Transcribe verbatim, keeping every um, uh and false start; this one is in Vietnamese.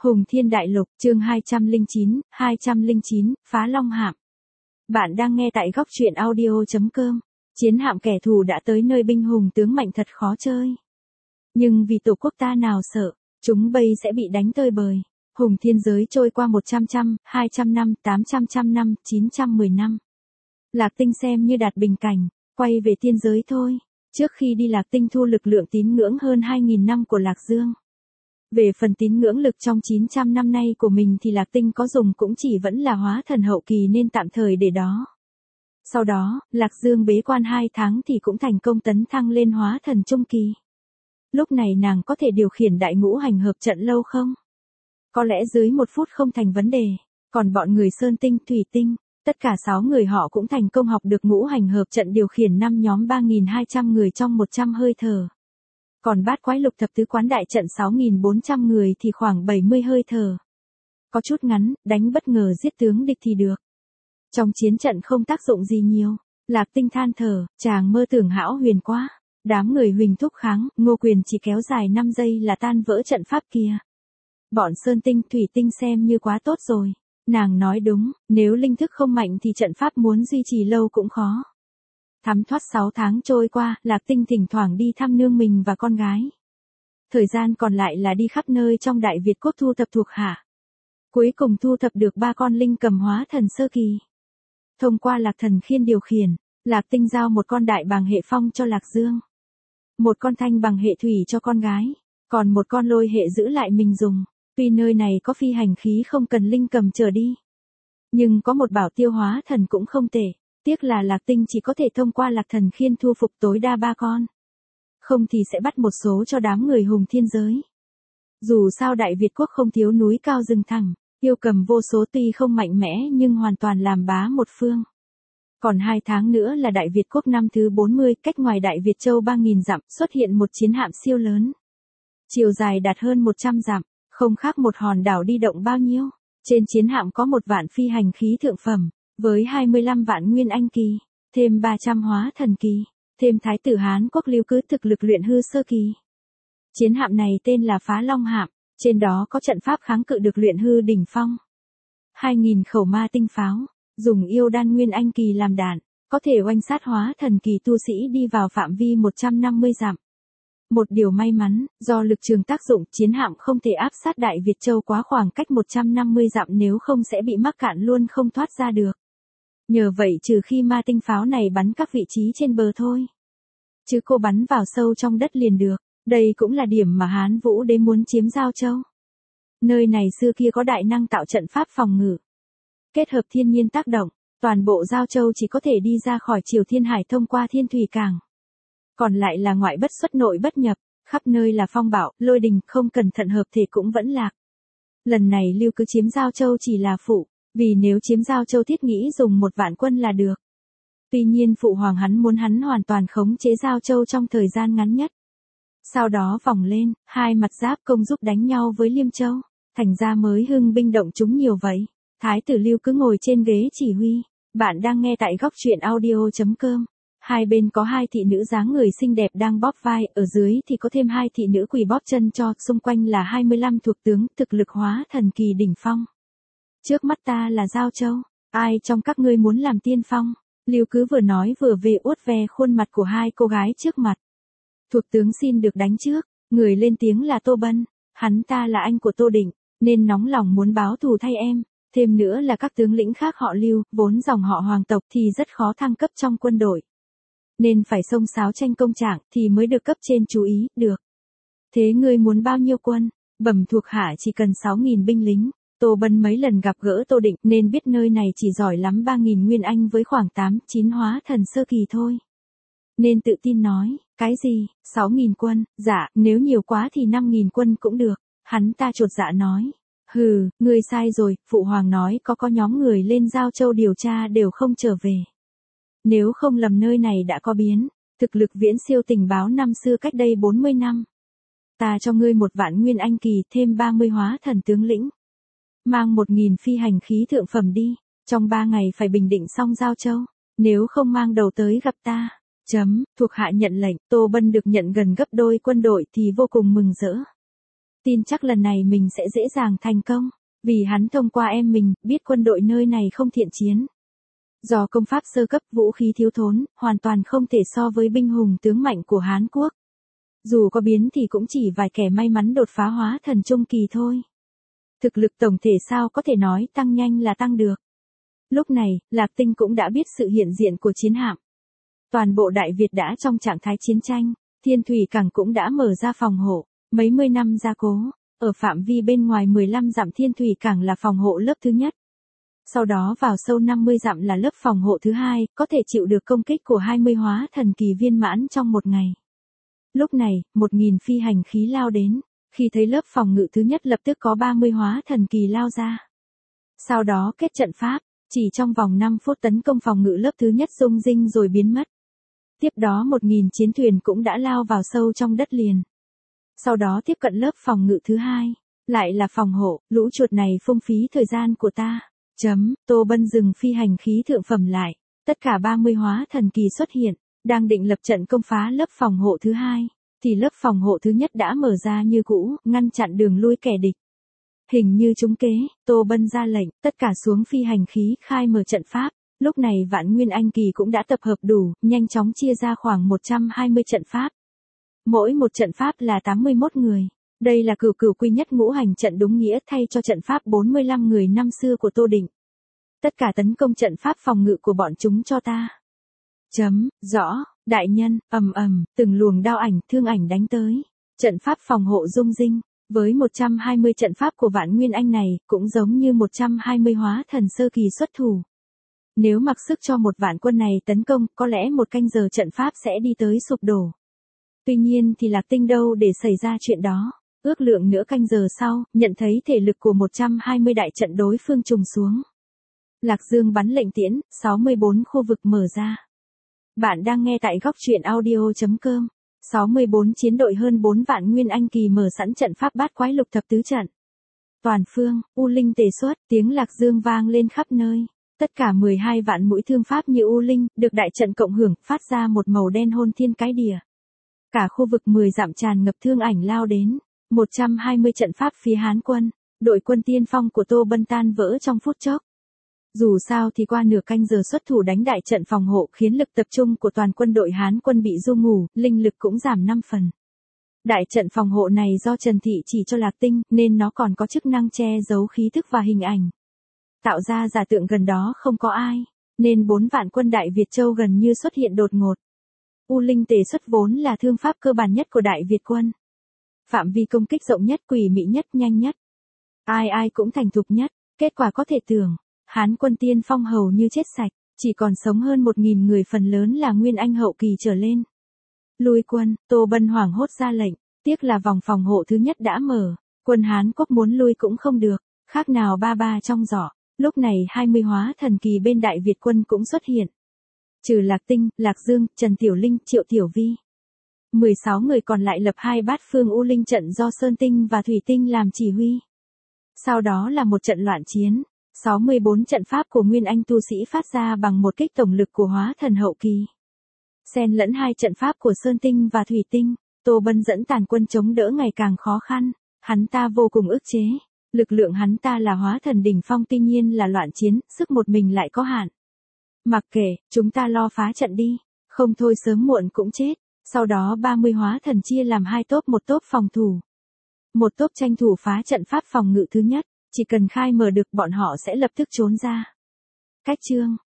Hùng Thiên Đại Lục, chương hai trăm lẻ chín, hai trăm lẻ chín, Phá Long Hạm. Bạn đang nghe tại góc truyện audio chấm com. Chiến hạm kẻ thù đã tới nơi binh hùng tướng mạnh thật khó chơi. Nhưng vì tổ quốc ta nào sợ, chúng bây sẽ bị đánh tơi bời. Hùng thiên giới trôi qua một trăm trăm, hai trăm năm, tám trăm trăm năm, chín trăm mười năm. Lạc Tinh xem như đạt bình cảnh, quay về thiên giới thôi. Trước khi đi Lạc Tinh thu lực lượng tín ngưỡng hơn hai nghìn năm của Lạc Dương. Về phần tín ngưỡng lực trong chín trăm năm nay của mình thì Lạc Tinh có dùng cũng chỉ vẫn là hóa thần hậu kỳ nên tạm thời để đó. Sau đó, Lạc Dương bế quan hai tháng thì cũng thành công tấn thăng lên hóa thần trung kỳ. Lúc này nàng có thể điều khiển đại ngũ hành hợp trận lâu không? Có lẽ dưới một phút không thành vấn đề. Còn bọn người Sơn Tinh, Thủy Tinh, tất cả sáu người họ cũng thành công học được ngũ hành hợp trận điều khiển năm nhóm ba nghìn hai trăm người trong một trăm hơi thở. Còn bát quái lục thập tứ quán đại trận sáu nghìn bốn trăm người thì khoảng bảy mươi hơi thở. Có chút ngắn, đánh bất ngờ giết tướng địch thì được. Trong chiến trận không tác dụng gì nhiều. Lạc Tinh than thở, chàng mơ tưởng hão huyền quá. Đám người Huỳnh thúc kháng, Ngô Quyền chỉ kéo dài năm giây là tan vỡ trận pháp kia. Bọn Sơn Tinh, Thủy Tinh xem như quá tốt rồi. Nàng nói đúng, nếu linh thức không mạnh thì trận pháp muốn duy trì lâu cũng khó. Thắm thoát sáu tháng trôi qua, Lạc Tinh thỉnh thoảng đi thăm nương mình và con gái. Thời gian còn lại là đi khắp nơi trong Đại Việt Quốc thu thập thuộc hạ. Cuối cùng thu thập được ba con linh cầm hóa thần sơ kỳ. Thông qua Lạc Thần Khiên điều khiển, Lạc Tinh giao một con đại bàng hệ phong cho Lạc Dương. Một con thanh bằng hệ thủy cho con gái. Còn một con lôi hệ giữ lại mình dùng. Tuy nơi này có phi hành khí không cần linh cầm trở đi. Nhưng có một bảo tiêu hóa thần cũng không tệ. Tiếc là Lạc Tinh chỉ có thể thông qua Lạc Thần Khiên thu phục tối đa ba con. Không thì sẽ bắt một số cho đám người Hùng thiên giới. Dù sao Đại Việt Quốc không thiếu núi cao rừng thẳng, yêu cầm vô số tuy không mạnh mẽ nhưng hoàn toàn làm bá một phương. Còn hai tháng nữa là Đại Việt Quốc năm thứ bốn mươi, cách ngoài Đại Việt Châu ba nghìn dặm xuất hiện một chiến hạm siêu lớn. Chiều dài đạt hơn một trăm dặm, không khác một hòn đảo đi động bao nhiêu. Trên chiến hạm có một vạn phi hành khí thượng phẩm. Với hai mươi lăm vạn nguyên anh kỳ, thêm ba trăm hóa thần kỳ, thêm thái tử Hán Quốc lưu cứ thực lực luyện hư sơ kỳ. Chiến hạm này tên là Phá Long Hạm, trên đó có trận pháp kháng cự được luyện hư đỉnh phong. hai nghìn khẩu ma tinh pháo, dùng yêu đan nguyên anh kỳ làm đạn, có thể oanh sát hóa thần kỳ tu sĩ đi vào phạm vi một trăm năm mươi dặm. Một điều may mắn, do lực trường tác dụng, chiến hạm không thể áp sát Đại Việt Châu quá khoảng cách một trăm năm mươi dặm nếu không sẽ bị mắc cạn luôn không thoát ra được. Nhờ vậy trừ khi ma tinh pháo này bắn các vị trí trên bờ thôi. Chứ cô bắn vào sâu trong đất liền được. Đây cũng là điểm mà Hán Vũ Đế muốn chiếm Giao Châu. Nơi này xưa kia có đại năng tạo trận pháp phòng ngự. Kết hợp thiên nhiên tác động, toàn bộ Giao Châu chỉ có thể đi ra khỏi Triều Thiên Hải thông qua Thiên Thủy Cảng. Còn lại là ngoại bất xuất nội bất nhập, khắp nơi là phong bạo, lôi đình, không cẩn thận hợp thể cũng vẫn lạc. Lần này Lưu cứ chiếm Giao Châu chỉ là phụ. Vì nếu chiếm Giao Châu thiết nghĩ dùng một vạn quân là được. Tuy nhiên phụ hoàng hắn muốn hắn hoàn toàn khống chế Giao Châu trong thời gian ngắn nhất. Sau đó vòng lên, hai mặt giáp công giúp đánh nhau với Liêm Châu. Thành ra mới hưng binh động chúng nhiều vậy. Thái tử Lưu cứ ngồi trên ghế chỉ huy. Bạn đang nghe tại góc truyện audio chấm com. Hai bên có hai thị nữ dáng người xinh đẹp đang bóp vai, ở dưới thì có thêm hai thị nữ quỳ bóp chân cho, xung quanh là hai mươi lăm thuộc tướng, thực lực hóa thần kỳ đỉnh phong. Trước mắt ta là Giao Châu, ai trong các ngươi muốn làm tiên phong? Lưu cứ vừa nói vừa về uốt ve khuôn mặt của hai cô gái trước mặt. Thuộc tướng xin được đánh trước, người lên tiếng là Tô Bân, hắn ta là anh của Tô Định, nên nóng lòng muốn báo thù thay em. Thêm nữa là các tướng lĩnh khác họ Lưu, vốn dòng họ hoàng tộc thì rất khó thăng cấp trong quân đội. Nên phải xông xáo tranh công trạng thì mới được cấp trên chú ý, được. Thế ngươi muốn bao nhiêu quân? Bẩm thuộc hạ chỉ cần sáu nghìn binh lính. Tô Bân mấy lần gặp gỡ Tô Định nên biết nơi này chỉ giỏi lắm ba nghìn nguyên anh với khoảng tám, chín hóa thần sơ kỳ thôi. Nên tự tin nói, cái gì, sáu nghìn quân, dạ, nếu nhiều quá thì năm nghìn quân cũng được. Hắn ta chột dạ nói, hừ, ngươi sai rồi, phụ hoàng nói có có nhóm người lên Giao Châu điều tra đều không trở về. Nếu không lầm nơi này đã có biến, thực lực viễn siêu tình báo năm xưa cách đây bốn mươi năm. Ta cho ngươi một vạn nguyên anh kỳ thêm ba mươi hóa thần tướng lĩnh. Mang một nghìn phi hành khí thượng phẩm đi, trong ba ngày phải bình định xong Giao Châu, nếu không mang đầu tới gặp ta. Chấm, thuộc hạ nhận lệnh, Tô Bân được nhận gần gấp đôi quân đội thì vô cùng mừng rỡ. Tin chắc lần này mình sẽ dễ dàng thành công, vì hắn thông qua em mình, biết quân đội nơi này không thiện chiến. Do công pháp sơ cấp, vũ khí thiếu thốn, hoàn toàn không thể so với binh hùng tướng mạnh của Hán Quốc. Dù có biến thì cũng chỉ vài kẻ may mắn đột phá hóa thần trung kỳ thôi. Thực lực tổng thể sao có thể nói tăng nhanh là tăng được. Lúc này, Lạc Tinh cũng đã biết sự hiện diện của chiến hạm. Toàn bộ Đại Việt đã trong trạng thái chiến tranh, Thiên Thủy Cảng cũng đã mở ra phòng hộ, mấy mươi năm gia cố, ở phạm vi bên ngoài mười lăm dặm Thiên Thủy Cảng là phòng hộ lớp thứ nhất. Sau đó vào sâu năm mươi dặm là lớp phòng hộ thứ hai, có thể chịu được công kích của hai mươi hóa thần kỳ viên mãn trong một ngày. Lúc này, một nghìn phi hành khí lao đến, khi thấy lớp phòng ngự thứ nhất lập tức có ba mươi hóa thần kỳ lao ra. Sau đó kết trận pháp, chỉ trong vòng năm phút tấn công phòng ngự lớp thứ nhất rung rinh rồi biến mất. Tiếp đó một nghìn chiến thuyền cũng đã lao vào sâu trong đất liền. Sau đó tiếp cận lớp phòng ngự thứ hai, lại là phòng hộ, lũ chuột này phung phí thời gian của ta. Chấm, Tô Bân dừng phi hành khí thượng phẩm lại, tất cả ba mươi hóa thần kỳ xuất hiện, đang định lập trận công phá lớp phòng hộ thứ hai, thì lớp phòng hộ thứ nhất đã mở ra như cũ, ngăn chặn đường lui kẻ địch. Hình như trúng kế, Tô Bân ra lệnh, tất cả xuống phi hành khí khai mở trận pháp. Lúc này Vạn Nguyên Anh Kỳ cũng đã tập hợp đủ, nhanh chóng chia ra khoảng một trăm hai mươi trận pháp. Mỗi một trận pháp là tám mươi mốt người. Đây là cửu cửu quy nhất ngũ hành trận đúng nghĩa thay cho trận pháp bốn mươi lăm người năm xưa của Tô Định. Tất cả tấn công trận pháp phòng ngự của bọn chúng cho ta. Chấm, rõ, đại nhân, ầm ầm, từng luồng đao ảnh, thương ảnh đánh tới. Trận pháp phòng hộ rung rinh, với một trăm hai mươi trận pháp của Vạn Nguyên Anh này, cũng giống như một trăm hai mươi hóa thần sơ kỳ xuất thủ. Nếu mặc sức cho một vạn quân này tấn công, có lẽ một canh giờ trận pháp sẽ đi tới sụp đổ. Tuy nhiên thì Lạc Tinh đâu để xảy ra chuyện đó. Ước lượng nửa canh giờ sau, nhận thấy thể lực của một trăm hai mươi đại trận đối phương trùng xuống. Lạc Dương bắn lệnh tiễn, sáu mươi bốn khu vực mở ra. Bạn đang nghe tại góc truyện audio chấm com. sáu mươi bốn chiến đội hơn bốn vạn Nguyên Anh Kỳ mở sẵn trận pháp bát quái lục thập tứ trận. Toàn phương, U Linh tề xuất, tiếng Lạc Dương vang lên khắp nơi. Tất cả mười hai vạn mũi thương pháp như U Linh, được đại trận cộng hưởng, phát ra một màu đen hôn thiên cái địa. Cả khu vực mười dặm tràn ngập thương ảnh lao đến. một trăm hai mươi trận pháp phía Hán quân, đội quân tiên phong của Tô Bân tan vỡ trong phút chốc. Dù sao thì qua nửa canh giờ xuất thủ đánh đại trận phòng hộ khiến lực tập trung của toàn quân đội Hán quân bị du ngủ, linh lực cũng giảm năm phần. Đại trận phòng hộ này do Trần Thị chỉ cho Lạc Tinh nên nó còn có chức năng che giấu khí thức và hình ảnh. Tạo ra giả tượng gần đó không có ai, nên bốn vạn quân Đại Việt Châu gần như xuất hiện đột ngột. U Linh tề xuất vốn là thương pháp cơ bản nhất của Đại Việt quân. Phạm vi công kích rộng nhất, quỷ mị nhất, nhanh nhất. Ai ai cũng thành thục nhất, kết quả có thể tưởng, Hán quân tiên phong hầu như chết sạch, chỉ còn sống hơn một nghìn người, phần lớn là Nguyên Anh hậu kỳ trở lên. Lui quân, Tô Bân hoảng hốt ra lệnh, tiếc là vòng phòng hộ thứ nhất đã mở, quân Hán Quốc muốn lui cũng không được, khác nào ba ba trong giỏ. Lúc này hai mươi hóa thần kỳ bên Đại Việt quân cũng xuất hiện. Trừ Lạc Tinh, Lạc Dương, Trần Tiểu Linh, Triệu Tiểu Vi. mười sáu người còn lại lập hai bát phương U Linh trận do Sơn Tinh và Thủy Tinh làm chỉ huy. Sau đó là một trận loạn chiến, sáu mươi bốn trận pháp của Nguyên Anh tu sĩ phát ra bằng một kích tổng lực của hóa thần hậu kỳ. Xen lẫn hai trận pháp của Sơn Tinh và Thủy Tinh, Tô Bân dẫn tàn quân chống đỡ ngày càng khó khăn, hắn ta vô cùng ức chế. Lực lượng hắn ta là hóa thần đỉnh phong, tuy nhiên là loạn chiến, sức một mình lại có hạn. Mặc kệ, chúng ta lo phá trận đi, không thôi sớm muộn cũng chết. Sau đó ba mươi hóa thần chia làm hai tốp, một tốp phòng thủ. Một tốp tranh thủ phá trận pháp phòng ngự thứ nhất, chỉ cần khai mở được bọn họ sẽ lập tức trốn ra. Cách chương,